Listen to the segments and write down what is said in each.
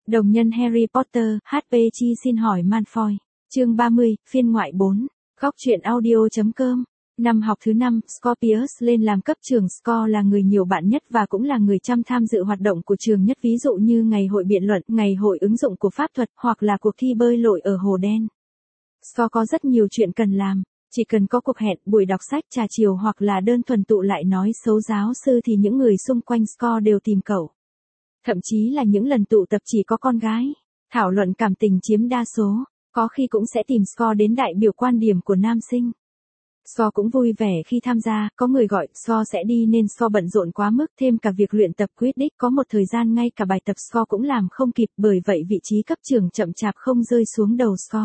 Đồng nhân Harry Potter, HPG xin hỏi Malfoy. Chương 30, phiên ngoại 4. Góc truyện audio.com. Năm học thứ 5, Scorpius lên làm cấp trường. Scor là người nhiều bạn nhất và cũng là người chăm tham dự hoạt động của trường nhất, ví dụ như ngày hội biện luận, ngày hội ứng dụng của pháp thuật hoặc là cuộc thi bơi lội ở Hồ Đen. Scor có rất nhiều chuyện cần làm. Chỉ cần có cuộc hẹn, buổi đọc sách, trà chiều hoặc là đơn thuần tụ lại nói xấu giáo sư thì những người xung quanh Scor đều tìm cậu. Thậm chí là những lần tụ tập chỉ có con gái, thảo luận cảm tình chiếm đa số, có khi cũng sẽ tìm Scor đến đại biểu quan điểm của nam sinh. Scor cũng vui vẻ khi tham gia, có người gọi Scor sẽ đi nên Scor bận rộn quá mức, thêm cả việc luyện tập Quidditch, có một thời gian ngay cả bài tập Scor cũng làm không kịp, bởi vậy vị trí cấp trưởng chậm chạp không rơi xuống đầu Scor.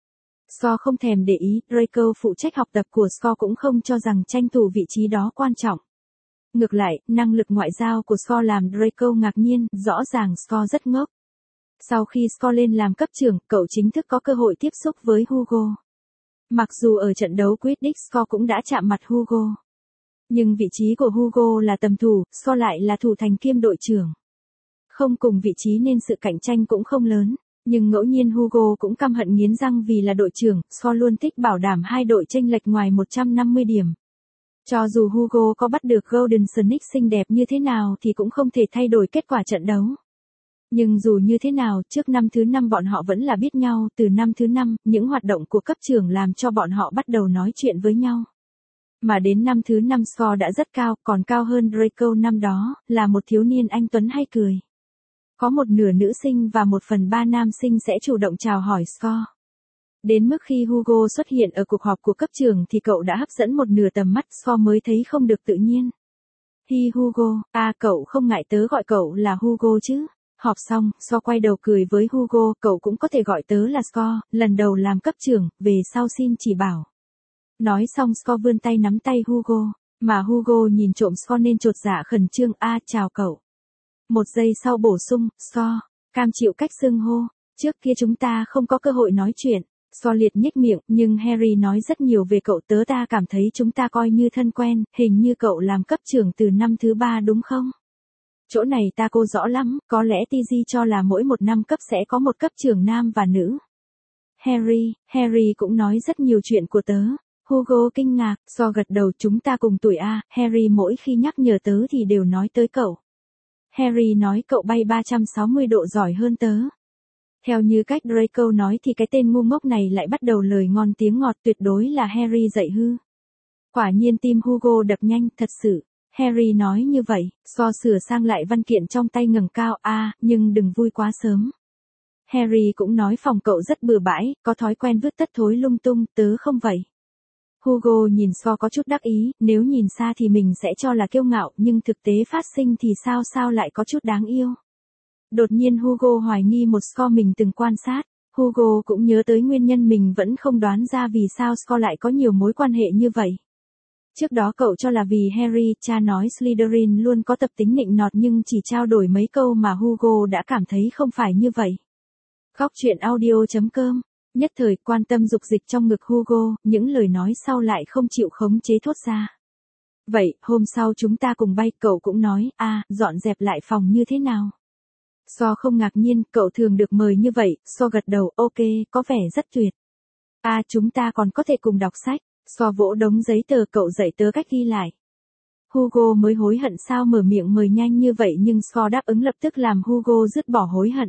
Scor không thèm để ý, Draco phụ trách học tập của Scor cũng không cho rằng tranh thủ vị trí đó quan trọng. Ngược lại, năng lực ngoại giao của Scor làm Draco ngạc nhiên, rõ ràng Scor rất ngốc. Sau khi Scor lên làm cấp trưởng, cậu chính thức có cơ hội tiếp xúc với Hugo. Mặc dù ở trận đấu Quidditch Scor cũng đã chạm mặt Hugo. Nhưng vị trí của Hugo là tầm thủ, Scor lại là thủ thành kiêm đội trưởng. Không cùng vị trí nên sự cạnh tranh cũng không lớn. Nhưng ngẫu nhiên Hugo cũng căm hận nghiến răng vì là đội trưởng, Scor luôn thích bảo đảm hai đội chênh lệch ngoài 150 điểm. Cho dù Hugo có bắt được Golden Snake xinh đẹp như thế nào thì cũng không thể thay đổi kết quả trận đấu. Nhưng dù như thế nào, trước năm thứ 5 bọn họ vẫn là biết nhau, từ năm thứ 5, những hoạt động của cấp trưởng làm cho bọn họ bắt đầu nói chuyện với nhau. Mà đến năm thứ 5 Scor đã rất cao, còn cao hơn Draco năm đó, là một thiếu niên anh tuấn hay cười. Có một nửa nữ sinh và 1/3 nam sinh sẽ chủ động chào hỏi Scor. Đến mức khi Hugo xuất hiện ở cuộc họp của cấp trường thì cậu đã hấp dẫn một nửa tầm mắt, Scor mới thấy không được tự nhiên. Hi Hugo, cậu không ngại tớ gọi cậu là Hugo chứ? Họp xong, Scor quay đầu cười với Hugo, cậu cũng có thể gọi tớ là Scor, lần đầu làm cấp trưởng, về sau xin chỉ bảo. Nói xong Scor vươn tay nắm tay Hugo, mà Hugo nhìn trộm Scor nên chột dạ khẩn trương, chào cậu. Một giây sau bổ sung, Scor, cam chịu cách xưng hô, trước kia chúng ta không có cơ hội nói chuyện. Scor liệt nhếch miệng, nhưng Harry nói rất nhiều về cậu, ta cảm thấy chúng ta coi như thân quen, hình như cậu làm cấp trưởng từ năm thứ 3 đúng không? Chỗ này ta cô rõ lắm, có lẽ TG cho là mỗi một năm cấp sẽ có một cấp trưởng nam và nữ. Harry cũng nói rất nhiều chuyện của tớ. Hugo kinh ngạc, Scor gật đầu, chúng ta cùng tuổi Harry mỗi khi nhắc nhở tớ thì đều nói tới cậu. Harry nói cậu bay 360 độ giỏi hơn tớ. Theo như cách Draco nói thì cái tên ngu ngốc này lại bắt đầu lời ngon tiếng ngọt, tuyệt đối là Harry dạy hư. Quả nhiên tim Hugo đập nhanh, thật sự. Harry nói như vậy, Scor sửa sang lại văn kiện trong tay ngẩng cao, nhưng đừng vui quá sớm. Harry cũng nói phòng cậu rất bừa bãi, có thói quen vứt tất thối lung tung, tớ không vậy. Hugo nhìn Scor có chút đắc ý, nếu nhìn xa thì mình sẽ cho là kiêu ngạo, nhưng thực tế phát sinh thì sao lại có chút đáng yêu. Đột nhiên Hugo hoài nghi một Scor mình từng quan sát. Hugo cũng nhớ tới nguyên nhân mình vẫn không đoán ra vì sao Scor lại có nhiều mối quan hệ như vậy. Trước đó cậu cho là vì Harry, cha nói Slytherin luôn có tập tính nịnh nọt, nhưng chỉ trao đổi mấy câu mà Hugo đã cảm thấy không phải như vậy. Góc truyện audio.com. Nhất thời quan tâm dục dịch trong ngực Hugo, những lời nói sau lại không chịu khống chế thốt ra. Vậy, hôm sau chúng ta cùng bay, cậu cũng nói, dọn dẹp lại phòng như thế nào? Scor không ngạc nhiên, cậu thường được mời như vậy, Scor gật đầu, ok, có vẻ rất tuyệt. Chúng ta còn có thể cùng đọc sách. Scor vỗ đống giấy tờ, cậu dạy tớ cách ghi lại. Hugo mới hối hận sao mở miệng mời nhanh như vậy, nhưng Scor đáp ứng lập tức làm Hugo dứt bỏ hối hận.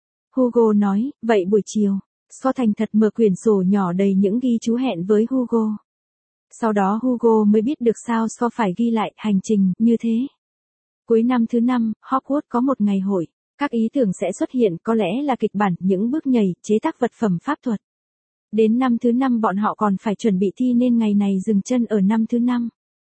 Hugo nói, vậy buổi chiều. Scor thành thật mở quyển sổ nhỏ đầy những ghi chú hẹn với Hugo. Sau đó Hugo mới biết được sao Scor phải ghi lại hành trình như thế. Cuối năm thứ 5, Hogwarts có một ngày hội. Các ý tưởng sẽ xuất hiện, có lẽ là kịch bản, những bước nhảy, chế tác vật phẩm pháp thuật. Đến năm thứ 5 bọn họ còn phải chuẩn bị thi nên ngày này dừng chân ở năm thứ 5.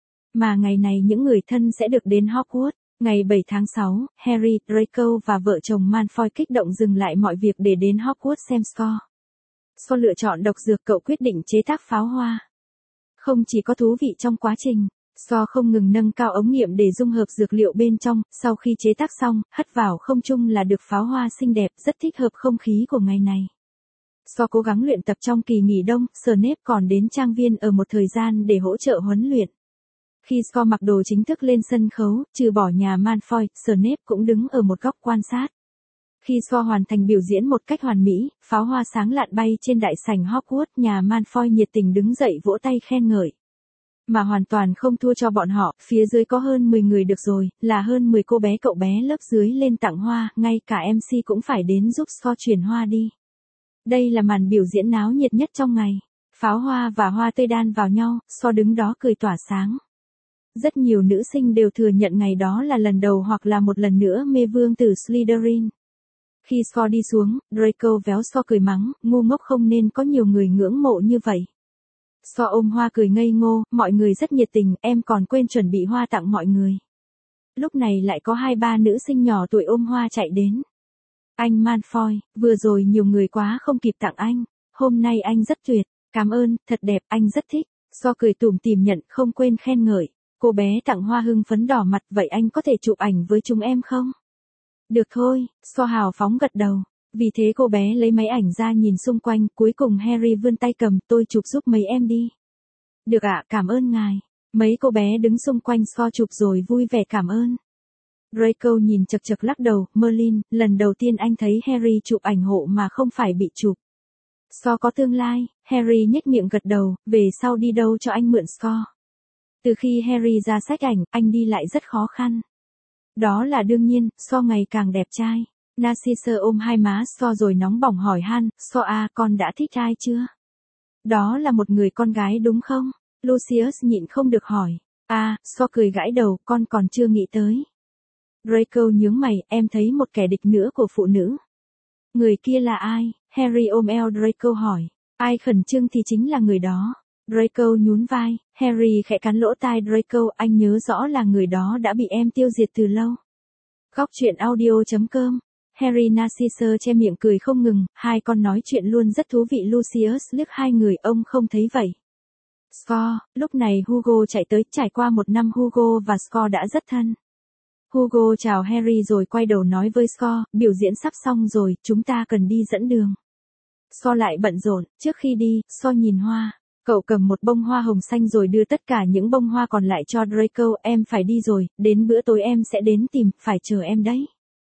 Mà ngày này những người thân sẽ được đến Hogwarts. Ngày 7 tháng 6, Harry, Draco và vợ chồng Malfoy kích động dừng lại mọi việc để đến Hogwarts xem Scor. Scor lựa chọn độc dược, cậu quyết định chế tác pháo hoa. Không chỉ có thú vị trong quá trình, Scor không ngừng nâng cao ống nghiệm để dung hợp dược liệu bên trong, sau khi chế tác xong, hất vào không trung là được pháo hoa xinh đẹp, rất thích hợp không khí của ngày này. Scor cố gắng luyện tập trong kỳ nghỉ đông, Snape còn đến trang viên ở một thời gian để hỗ trợ huấn luyện. Khi Scor mặc đồ chính thức lên sân khấu, trừ bỏ nhà Malfoy, Snape cũng đứng ở một góc quan sát. Khi Scott hoàn thành biểu diễn một cách hoàn mỹ, pháo hoa sáng lạn bay trên đại sảnh Hogwarts, nhà Malfoy nhiệt tình đứng dậy vỗ tay khen ngợi. Mà hoàn toàn không thua cho bọn họ, phía dưới có hơn 10 người được rồi, là hơn 10 cô bé cậu bé lớp dưới lên tặng hoa, ngay cả MC cũng phải đến giúp Scott chuyển hoa đi. Đây là màn biểu diễn náo nhiệt nhất trong ngày. Pháo hoa và hoa tươi đan vào nhau, Scott đứng đó cười tỏa sáng. Rất nhiều nữ sinh đều thừa nhận ngày đó là lần đầu hoặc là một lần nữa mê vương tử Slytherin. Khi Scott đi xuống, Draco véo Scott cười mắng, ngu ngốc không nên có nhiều người ngưỡng mộ như vậy. Scott ôm hoa cười ngây ngô, mọi người rất nhiệt tình, em còn quên chuẩn bị hoa tặng mọi người. Lúc này lại có 2-3 nữ sinh nhỏ tuổi ôm hoa chạy đến. Anh Malfoy, vừa rồi nhiều người quá không kịp tặng anh, hôm nay anh rất tuyệt, cảm ơn, thật đẹp, anh rất thích. Scott cười tủm tỉm nhận, không quên khen ngợi. Cô bé tặng hoa hưng phấn đỏ mặt, vậy anh có thể chụp ảnh với chúng em không? Được thôi, Scott hào phóng gật đầu. Vì thế cô bé lấy máy ảnh ra nhìn xung quanh, cuối cùng Harry vươn tay cầm, tôi chụp giúp mấy em đi. Được ạ, cảm ơn ngài. Mấy cô bé đứng xung quanh Scott chụp rồi vui vẻ cảm ơn. Draco nhìn chật chật lắc đầu, Merlin, lần đầu tiên anh thấy Harry chụp ảnh hộ mà không phải bị chụp. Scott có tương lai, Harry nhếch miệng gật đầu, về sau đi đâu cho anh mượn Scott. Từ khi Harry ra sách ảnh, anh đi lại rất khó khăn. Đó là đương nhiên, Scott ngày càng đẹp trai. Narcissa ôm hai má Scott rồi nóng bỏng hỏi han, Scott à, con đã thích ai chưa? Đó là một người con gái đúng không? Lucius nhịn không được hỏi. À, Scott cười gãi đầu, con còn chưa nghĩ tới. Draco nhướng mày, em thấy một kẻ địch nữa của phụ nữ. Người kia là ai? Harry ôm eo Draco hỏi. Ai khẩn trương thì chính là người đó. Draco nhún vai, Harry khẽ cắn lỗ tai Draco, anh nhớ rõ là người đó đã bị em tiêu diệt từ lâu. Góc truyện audio.com. Harry Narcissa che miệng cười không ngừng, hai con nói chuyện luôn rất thú vị. Lucius liếc hai người, ông không thấy vậy. Scott, lúc này Hugo chạy tới, trải qua một năm Hugo và Scott đã rất thân. Hugo chào Harry rồi quay đầu nói với Scott, biểu diễn sắp xong rồi, chúng ta cần đi dẫn đường. Scott lại bận rộn, trước khi đi, Scott nhìn hoa. Cậu cầm một bông hoa hồng xanh rồi đưa tất cả những bông hoa còn lại cho Draco, em phải đi rồi, đến bữa tối em sẽ đến tìm, phải chờ em đấy.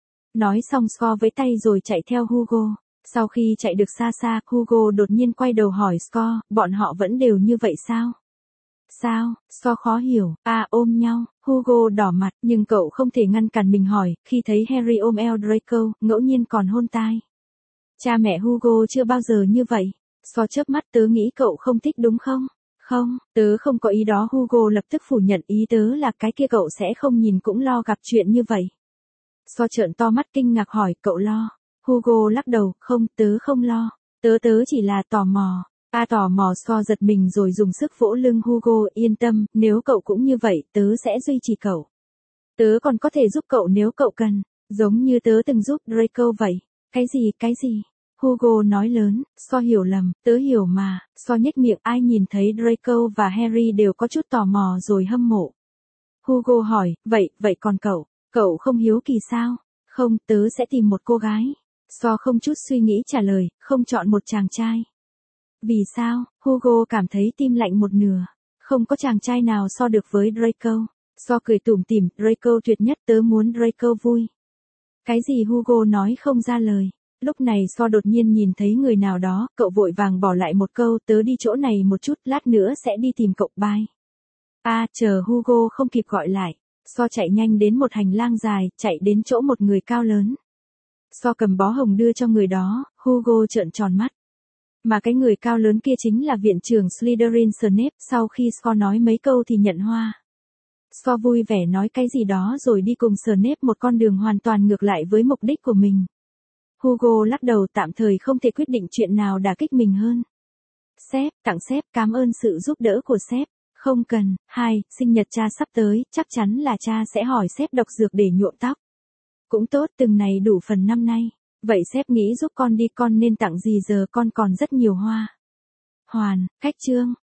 Nói xong Scott với tay rồi chạy theo Hugo. Sau khi chạy được xa xa, Hugo đột nhiên quay đầu hỏi Scott, bọn họ vẫn đều như vậy sao? Sao? Scott khó hiểu, ôm nhau. Hugo đỏ mặt, nhưng cậu không thể ngăn cản mình hỏi, khi thấy Harry ôm eo Draco, ngẫu nhiên còn hôn tai. Cha mẹ Hugo chưa bao giờ như vậy. Scott chớp mắt, tớ nghĩ cậu không thích đúng không? Không, tớ không có ý đó. Hugo lập tức phủ nhận, ý tớ là cái kia cậu sẽ không nhìn cũng lo gặp chuyện như vậy. Scott trợn to mắt kinh ngạc hỏi, cậu lo? Hugo lắc đầu, không, tớ không lo. Tớ chỉ là tò mò. Tò mò. Scott giật mình rồi dùng sức vỗ lưng Hugo, yên tâm, nếu cậu cũng như vậy, tớ sẽ duy trì cậu. Tớ còn có thể giúp cậu nếu cậu cần, giống như tớ từng giúp Draco vậy. Cái gì? Hugo nói lớn, Scott hiểu lầm, tớ hiểu mà. Scott nhếch miệng, ai nhìn thấy Draco và Harry đều có chút tò mò rồi hâm mộ. Hugo hỏi, vậy còn cậu không hiếu kỳ sao? Không, tớ sẽ tìm một cô gái. Scott không chút suy nghĩ trả lời, không chọn một chàng trai. Vì sao? Hugo cảm thấy tim lạnh một nửa. Không có chàng trai nào so được với Draco. Scott cười tủm tỉm, Draco tuyệt nhất, tớ muốn Draco vui. Cái gì? Hugo nói không ra lời. Lúc này Scott đột nhiên nhìn thấy người nào đó, cậu vội vàng bỏ lại một câu, tớ đi chỗ này một chút, lát nữa sẽ đi tìm cậu, bye. Chờ Hugo không kịp gọi lại. Scott chạy nhanh đến một hành lang dài, chạy đến chỗ một người cao lớn. Scott cầm bó hồng đưa cho người đó, Hugo trợn tròn mắt. Mà cái người cao lớn kia chính là viện trưởng Slytherin Snape. Sau khi Scott nói mấy câu thì nhận hoa. Scott vui vẻ nói cái gì đó rồi đi cùng Snape một con đường hoàn toàn ngược lại với mục đích của mình. Hugo lắc đầu, tạm thời không thể quyết định chuyện nào đả kích mình hơn. Sếp, tặng sếp, cảm ơn sự giúp đỡ của sếp. Không cần. Sinh nhật cha sắp tới, chắc chắn là cha sẽ hỏi sếp độc dược để nhuộm tóc. Cũng tốt, từng này đủ phần năm nay. Vậy sếp nghĩ giúp con đi, con nên tặng gì giờ, con còn rất nhiều hoa. Hoàn, cách chương.